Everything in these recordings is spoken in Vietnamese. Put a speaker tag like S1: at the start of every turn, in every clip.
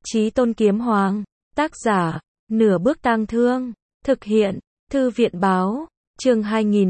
S1: Chí Tôn Kiếm Hoàng, tác giả, Nửa Bước Tang Thương, thực hiện, Thư viện Báo, chương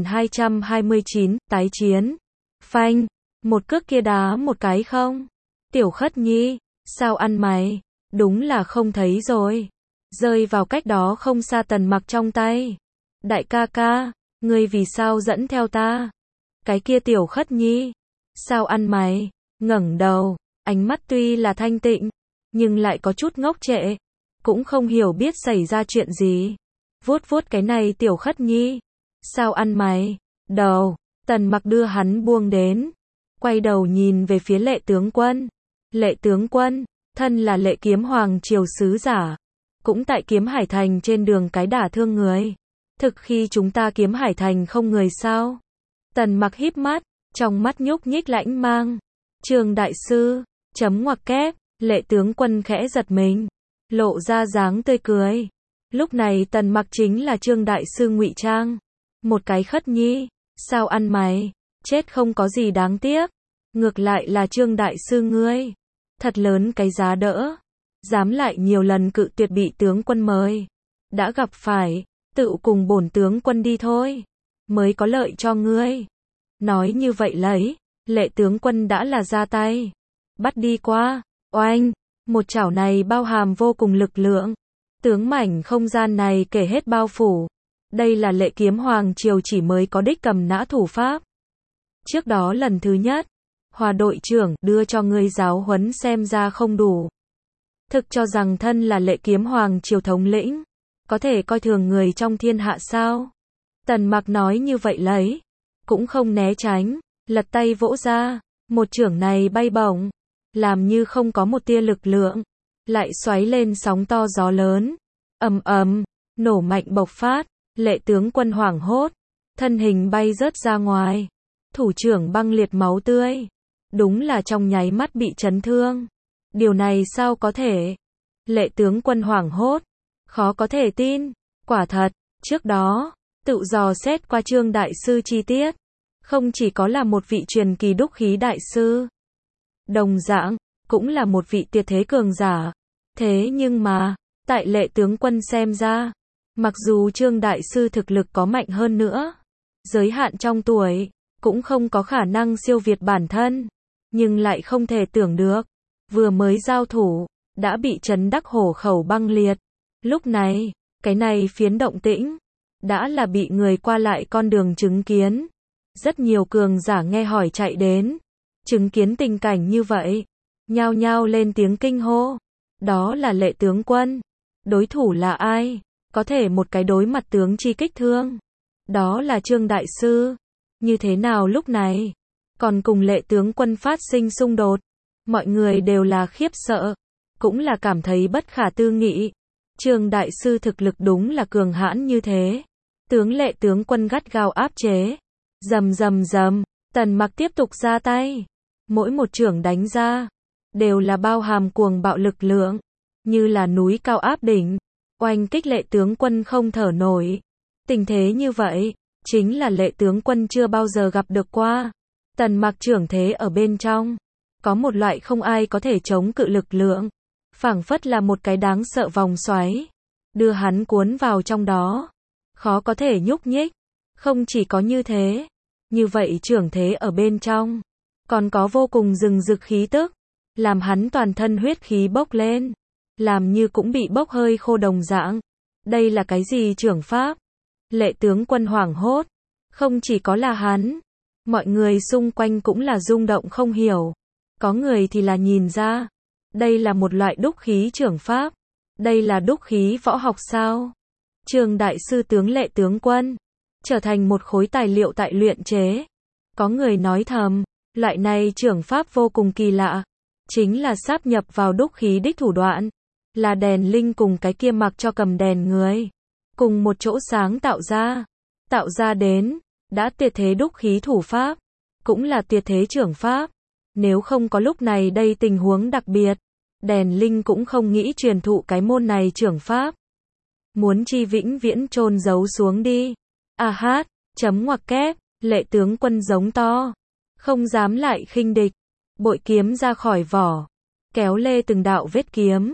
S1: 2229, tái chiến. Phanh, một cước kia đá một cái không? Tiểu Khất Nhi, sao ăn mày? Đúng là không thấy rồi. Rơi vào cách đó không xa Tần Mặc trong tay. Đại ca ca, ngươi vì sao dẫn theo ta? Cái kia Tiểu Khất Nhi, sao ăn mày? Ngẩng đầu, ánh mắt tuy là thanh tịnh, nhưng lại có chút ngốc trệ, cũng không hiểu biết xảy ra chuyện gì. Vuốt vuốt cái này Tiểu Khất Nhi, sao ăn mày? Đầu, Tần Mặc đưa hắn buông đến, quay đầu nhìn về phía Lệ tướng quân. Lệ tướng quân, thân là Lệ Kiếm Hoàng triều sứ giả, cũng tại Kiếm Hải Thành trên đường cái đả thương người. Thực khi chúng ta Kiếm Hải Thành không người sao? Tần Mặc híp mắt, trong mắt nhúc nhích lãnh mang. Trương đại sư, chấm ngoặc kép, Lệ tướng quân khẽ giật mình, lộ ra dáng tươi cười. Lúc này Tần Mặc chính là Trương đại sư ngụy trang. Một cái Khất Nhi, sao ăn mày? Chết không có gì đáng tiếc. Ngược lại là Trương đại sư ngươi, thật lớn cái giá đỡ, dám lại nhiều lần cự tuyệt bị tướng quân mời. Đã gặp phải, tự cùng bổn tướng quân đi thôi, mới có lợi cho ngươi. Nói như vậy lấy, Lệ tướng quân đã là ra tay, bắt đi qua. Oanh, một chảo này bao hàm vô cùng lực lượng, tướng mảnh không gian này kể hết bao phủ. Đây là Lệ Kiếm Hoàng triều chỉ mới có đích cầm nã thủ pháp. Trước đó lần thứ nhất, Hòa đội trưởng đưa cho ngươi giáo huấn xem ra không đủ. Thực cho rằng thân là Lệ Kiếm Hoàng triều thống lĩnh, có thể coi thường người trong thiên hạ sao? Tần Mặc nói như vậy lấy, cũng không né tránh, lật tay vỗ ra, một chưởng này bay bổng, làm như không có một tia lực lượng, lại xoáy lên sóng to gió lớn. Ầm ầm, nổ mạnh bộc phát, Lệ tướng quân hoảng hốt, thân hình bay rớt ra ngoài, thủ trưởng băng liệt máu tươi, đúng là trong nháy mắt bị chấn thương. Điều này sao có thể? Lệ tướng quân hoảng hốt, khó có thể tin, quả thật, trước đó, tự dò xét qua Trương đại sư chi tiết, không chỉ có là một vị truyền kỳ đúc khí đại sư, đồng dạng, cũng là một vị tuyệt thế cường giả. Thế nhưng mà, tại Lệ tướng quân xem ra, mặc dù Trương đại sư thực lực có mạnh hơn nữa, giới hạn trong tuổi, cũng không có khả năng siêu việt bản thân, nhưng lại không thể tưởng được, vừa mới giao thủ, đã bị chấn đắc hổ khẩu băng liệt. Lúc này, cái này phiến động tĩnh, đã là bị người qua lại con đường chứng kiến. Rất nhiều cường giả nghe hỏi chạy đến, chứng kiến tình cảnh như vậy, nhao nhao lên tiếng kinh hô. Đó là Lệ tướng quân. Đối thủ là ai? Có thể một cái đối mặt tướng chi kích thương. Đó là Trương đại sư. Như thế nào lúc này? Còn cùng Lệ tướng quân phát sinh xung đột. Mọi người đều là khiếp sợ, cũng là cảm thấy bất khả tư nghị. Trương đại sư thực lực đúng là cường hãn như thế. Tướng Lệ tướng quân gắt gao áp chế. Rầm rầm rầm, Tần Mặc tiếp tục ra tay. Mỗi một chưởng đánh ra, đều là bao hàm cuồng bạo lực lượng, như là núi cao áp đỉnh, oanh kích Lệ tướng quân không thở nổi. Tình thế như vậy, chính là Lệ tướng quân chưa bao giờ gặp được qua. Tần Mặc trưởng thế ở bên trong, có một loại không ai có thể chống cự lực lượng, phảng phất là một cái đáng sợ vòng xoáy, đưa hắn cuốn vào trong đó, khó có thể nhúc nhích. Không chỉ có như thế, như vậy trưởng thế ở bên trong, còn có vô cùng rừng rực khí tức, làm hắn toàn thân huyết khí bốc lên, làm như cũng bị bốc hơi khô đồng dạng. Đây là cái gì trưởng pháp? Lệ tướng quân hoảng hốt, không chỉ có là hắn, mọi người xung quanh cũng là rung động không hiểu. Có người thì là nhìn ra, đây là một loại đúc khí trưởng pháp, đây là đúc khí võ học sao? Trương đại sư tướng Lệ tướng quân, trở thành một khối tài liệu tại luyện chế. Có người nói thầm, loại này trưởng pháp vô cùng kỳ lạ, chính là sáp nhập vào đúc khí đích thủ đoạn, là đèn linh cùng cái kia mặc cho cầm đèn người, cùng một chỗ sáng tạo ra đến, đã tuyệt thế đúc khí thủ pháp, cũng là tuyệt thế trưởng pháp. Nếu không có lúc này đây tình huống đặc biệt, đèn linh cũng không nghĩ truyền thụ cái môn này trưởng pháp. Muốn chi vĩnh viễn chôn giấu xuống đi. A hát, chấm ngoặc kép, Lệ tướng quân giống to, không dám lại khinh địch, bội kiếm ra khỏi vỏ, kéo lê từng đạo vết kiếm,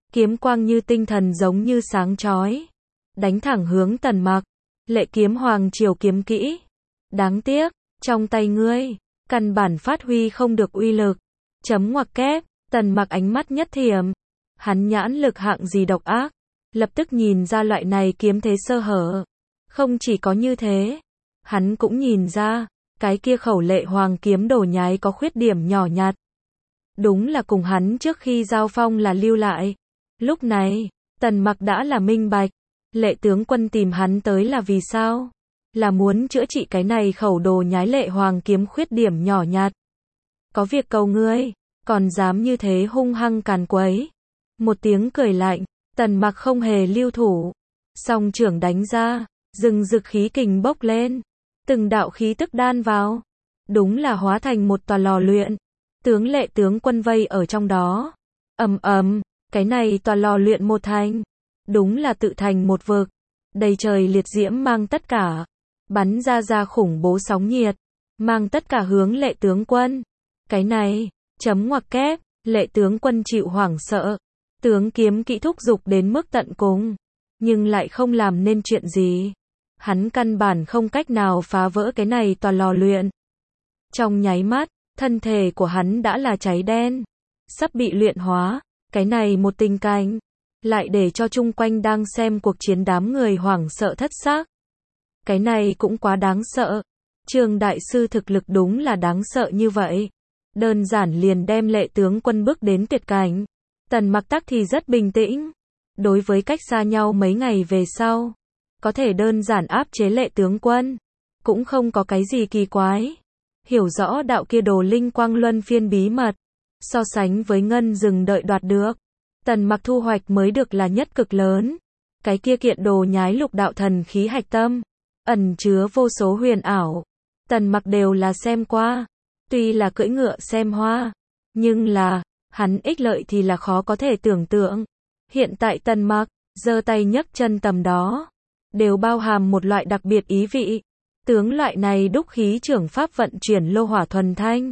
S1: kiếm quang như tinh thần giống như sáng chói, đánh thẳng hướng Tần Mặc. Lệ kiếm hoàng triều kiếm kỹ. Đáng tiếc, trong tay ngươi, căn bản phát huy không được uy lực. Chấm ngoặc kép, Tần Mặc ánh mắt nhất thiểm. Hắn nhãn lực hạng gì độc ác, lập tức nhìn ra loại này kiếm thế sơ hở. Không chỉ có như thế, hắn cũng nhìn ra, cái kia khẩu lệ hoàng kiếm đồ nhái có khuyết điểm nhỏ nhặt. Đúng là cùng hắn trước khi giao phong là lưu lại. Lúc này, Tần Mặc đã là minh bạch. Lệ tướng quân tìm hắn tới là vì sao? Là muốn chữa trị cái này khẩu đồ nhái lệ hoàng kiếm khuyết điểm nhỏ nhặt. Có việc cầu ngươi, còn dám như thế hung hăng càn quấy. Một tiếng cười lạnh, Tần Mặc không hề lưu thủ. Song trưởng đánh ra, rừng rực khí kình bốc lên. Từng đạo khí tức đan vào. Đúng là hóa thành một tòa lò luyện. Tướng lệ tướng quân vây ở trong đó. Ầm ầm, cái này tòa lò luyện một thành. Đúng là tự thành một vực. Đầy trời liệt diễm mang tất cả. Bắn ra khủng bố sóng nhiệt. Mang tất cả hướng lệ tướng quân. Cái này, chấm ngoặc kép, lệ tướng quân chịu hoảng sợ. Tướng kiếm kỹ thúc dục đến mức tận cùng. Nhưng lại không làm nên chuyện gì. Hắn căn bản không cách nào phá vỡ cái này tòa lò luyện. Trong nháy mắt, thân thể của hắn đã là cháy đen. Sắp bị luyện hóa. Cái này một tình cảnh. Lại để cho chung quanh đang xem cuộc chiến đám người hoảng sợ thất xác. Cái này cũng quá đáng sợ. Trương đại sư thực lực đúng là đáng sợ như vậy. Đơn giản liền đem lệ tướng quân bước đến tuyệt cảnh. Tần Mặc tắc thì rất bình tĩnh. Đối với cách xa nhau mấy ngày về sau, có thể đơn giản áp chế lệ tướng quân, cũng không có cái gì kỳ quái. Hiểu rõ đạo kia đồ linh quang luân phiên bí mật, so sánh với ngân rừng đợi đoạt được, Tần Mặc thu hoạch mới được là nhất cực lớn. Cái kia kiện đồ nhái lục đạo thần khí hạch tâm, ẩn chứa vô số huyền ảo. Tần Mặc đều là xem qua, tuy là cưỡi ngựa xem hoa, nhưng là, hắn ích lợi thì là khó có thể tưởng tượng. Hiện tại Tần Mặc, giơ tay nhấc chân tầm đó, đều bao hàm một loại đặc biệt ý vị. Tướng loại này đúc khí trưởng pháp vận chuyển lô hỏa thuần thanh.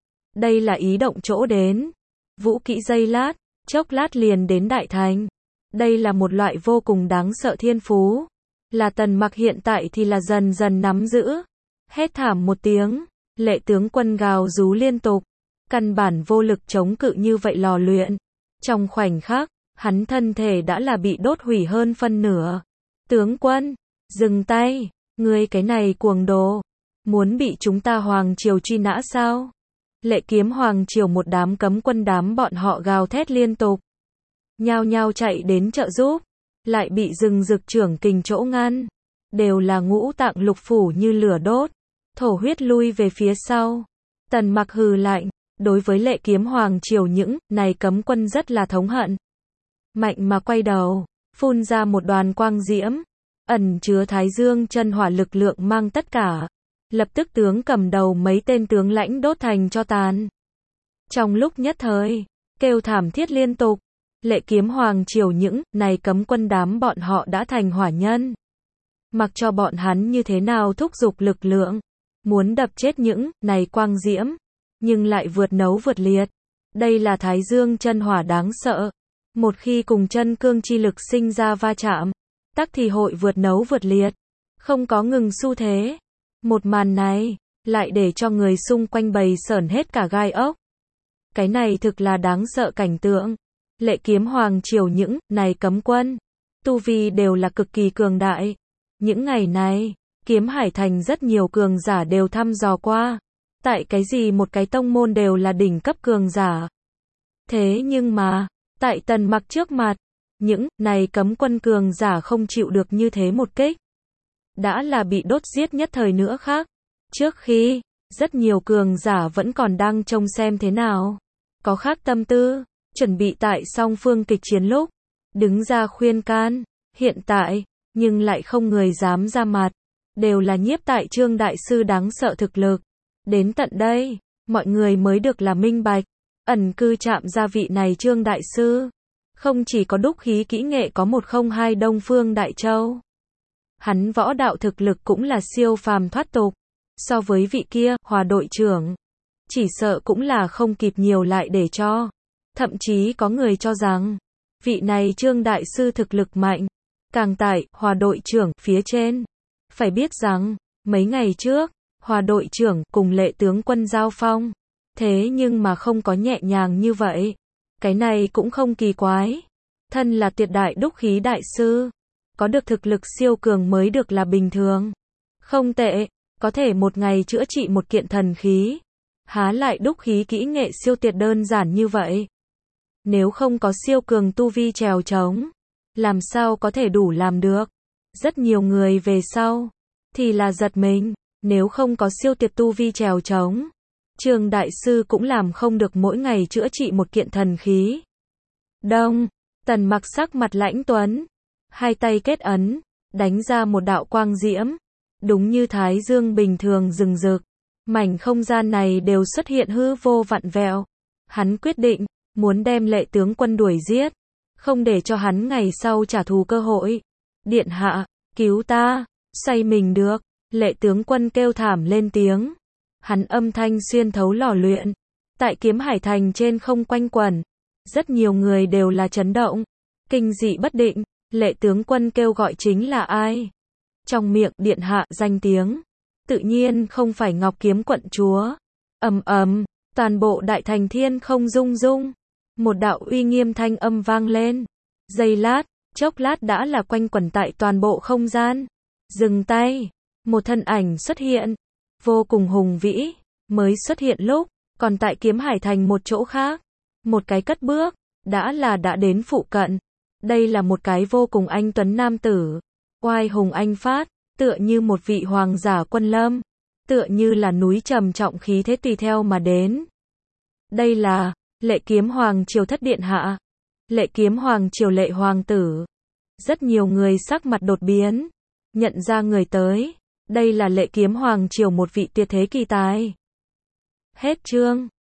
S1: Đây là ý động chỗ đến. Vũ kỹ giây lát, chốc lát liền đến đại thành. Đây là một loại vô cùng đáng sợ thiên phú. Là Tần Mặc hiện tại thì là dần dần nắm giữ. Hét thảm một tiếng, lệ tướng quân gào rú liên tục. Căn bản vô lực chống cự như vậy lò luyện. Trong khoảnh khắc, hắn thân thể đã là bị đốt hủy hơn phân nửa. Tướng quân, dừng tay, ngươi cái này cuồng đồ, muốn bị chúng ta hoàng triều truy nã sao? Lệ kiếm hoàng triều một đám cấm quân đám bọn họ gào thét liên tục. Nhao nhao chạy đến trợ giúp, lại bị rừng rực trưởng kình chỗ ngăn. Đều là ngũ tạng lục phủ như lửa đốt, thổ huyết lui về phía sau. Tần Mặc hừ lạnh, đối với lệ kiếm hoàng triều những này cấm quân rất là thống hận. Mạnh mà quay đầu, phun ra một đoàn quang diễm, ẩn chứa thái dương chân hỏa lực lượng mang tất cả. Lập tức tướng cầm đầu mấy tên tướng lãnh đốt thành tro tàn. Trong lúc nhất thời, kêu thảm thiết liên tục, lệ kiếm hoàng triều những này cấm quân đám bọn họ đã thành hỏa nhân. Mặc cho bọn hắn như thế nào thúc giục lực lượng, muốn đập chết những này quang diễm, nhưng lại vượt nấu vượt liệt. Đây là thái dương chân hỏa đáng sợ. Một khi cùng chân cương chi lực sinh ra va chạm, tắc thì hội vượt nấu vượt liệt, không có ngừng xu thế. Một màn này, lại để cho người xung quanh bầy sởn hết cả gai ốc. Cái này thực là đáng sợ cảnh tượng. Lệ kiếm hoàng triều những này cấm quân, tu vi đều là cực kỳ cường đại. Những ngày này, kiếm hải thành rất nhiều cường giả đều thăm dò qua. Tại cái gì một cái tông môn đều là đỉnh cấp cường giả. Thế nhưng mà, tại Tần Mặc trước mặt, những này cấm quân cường giả không chịu được như thế một kích. Đã là bị đốt giết nhất thời nữa khác. Trước khi, rất nhiều cường giả vẫn còn đang trông xem thế nào. Có khác tâm tư, chuẩn bị tại song phương kịch chiến lúc, đứng ra khuyên can. Hiện tại, nhưng lại không người dám ra mặt. Đều là nhiếp tại Trương đại sư đáng sợ thực lực. Đến tận đây, mọi người mới được là minh bạch. Ẩn cư chạm gia vị này Trương đại sư, không chỉ có đúc khí kỹ nghệ có 102 Đông Phương Đại Châu. Hắn võ đạo thực lực cũng là siêu phàm thoát tục. So với vị kia, Hòa đội trưởng, chỉ sợ cũng là không kịp nhiều lại để cho. Thậm chí có người cho rằng, Vị này Trương đại sư thực lực mạnh, càng tại Hòa đội trưởng phía trên. Phải biết rằng, mấy ngày trước, Hòa đội trưởng cùng Lệ tướng quân giao phong, thế nhưng mà không có nhẹ nhàng như vậy. Cái này cũng không kỳ quái. Thân là tuyệt đại đúc khí đại sư, có được thực lực siêu cường mới được là bình thường. Không tệ, có thể một ngày chữa trị một kiện thần khí. Há lại đúc khí kỹ nghệ siêu tuyệt đơn giản như vậy. Nếu không có siêu cường tu vi trèo trống, làm sao có thể đủ làm được. Rất nhiều người về sau, thì là giật mình, nếu không có siêu tuyệt tu vi trèo trống, Trương đại sư cũng làm không được mỗi ngày chữa trị một kiện thần khí. Đông, Tần Mặc sắc mặt lãnh tuấn, hai tay kết ấn, đánh ra một đạo quang diễm, đúng như thái dương bình thường rừng rực, mảnh không gian này đều xuất hiện hư vô vặn vẹo. Hắn quyết định, muốn đem Lệ tướng quân đuổi giết, không để cho hắn ngày sau trả thù cơ hội. Điện hạ, cứu ta, xoay mình được, Lệ tướng quân kêu thảm lên tiếng. Hắn âm thanh xuyên thấu lò luyện, tại Kiếm Hải Thành trên không quanh quẩn. Rất nhiều người đều là chấn động, kinh dị bất định, Lệ tướng quân kêu gọi chính là ai? Trong miệng điện hạ danh tiếng, tự nhiên không phải Ngọc Kiếm quận chúa. Ầm ầm, toàn bộ đại thành thiên không rung rung, một đạo uy nghiêm thanh âm vang lên. Giây lát, chốc lát đã là quanh quẩn tại toàn bộ không gian. Dừng tay, một thân ảnh xuất hiện, vô cùng hùng vĩ, mới xuất hiện lúc, còn tại Kiếm Hải Thành một chỗ khác. Một cái cất bước, đã đến phụ cận. Đây là một cái vô cùng anh tuấn nam tử, oai hùng anh phát, tựa như một vị hoàng giả quân lâm, tựa như là núi trầm trọng khí thế tùy theo mà đến. Đây là Lệ Kiếm Hoàng triều thất điện hạ, Lệ Kiếm Hoàng triều Lệ hoàng tử. Rất nhiều người sắc mặt đột biến, nhận ra người tới, đây là Lệ Kiếm Hoàng triều một vị tuyệt thế kỳ tài. Hết chương.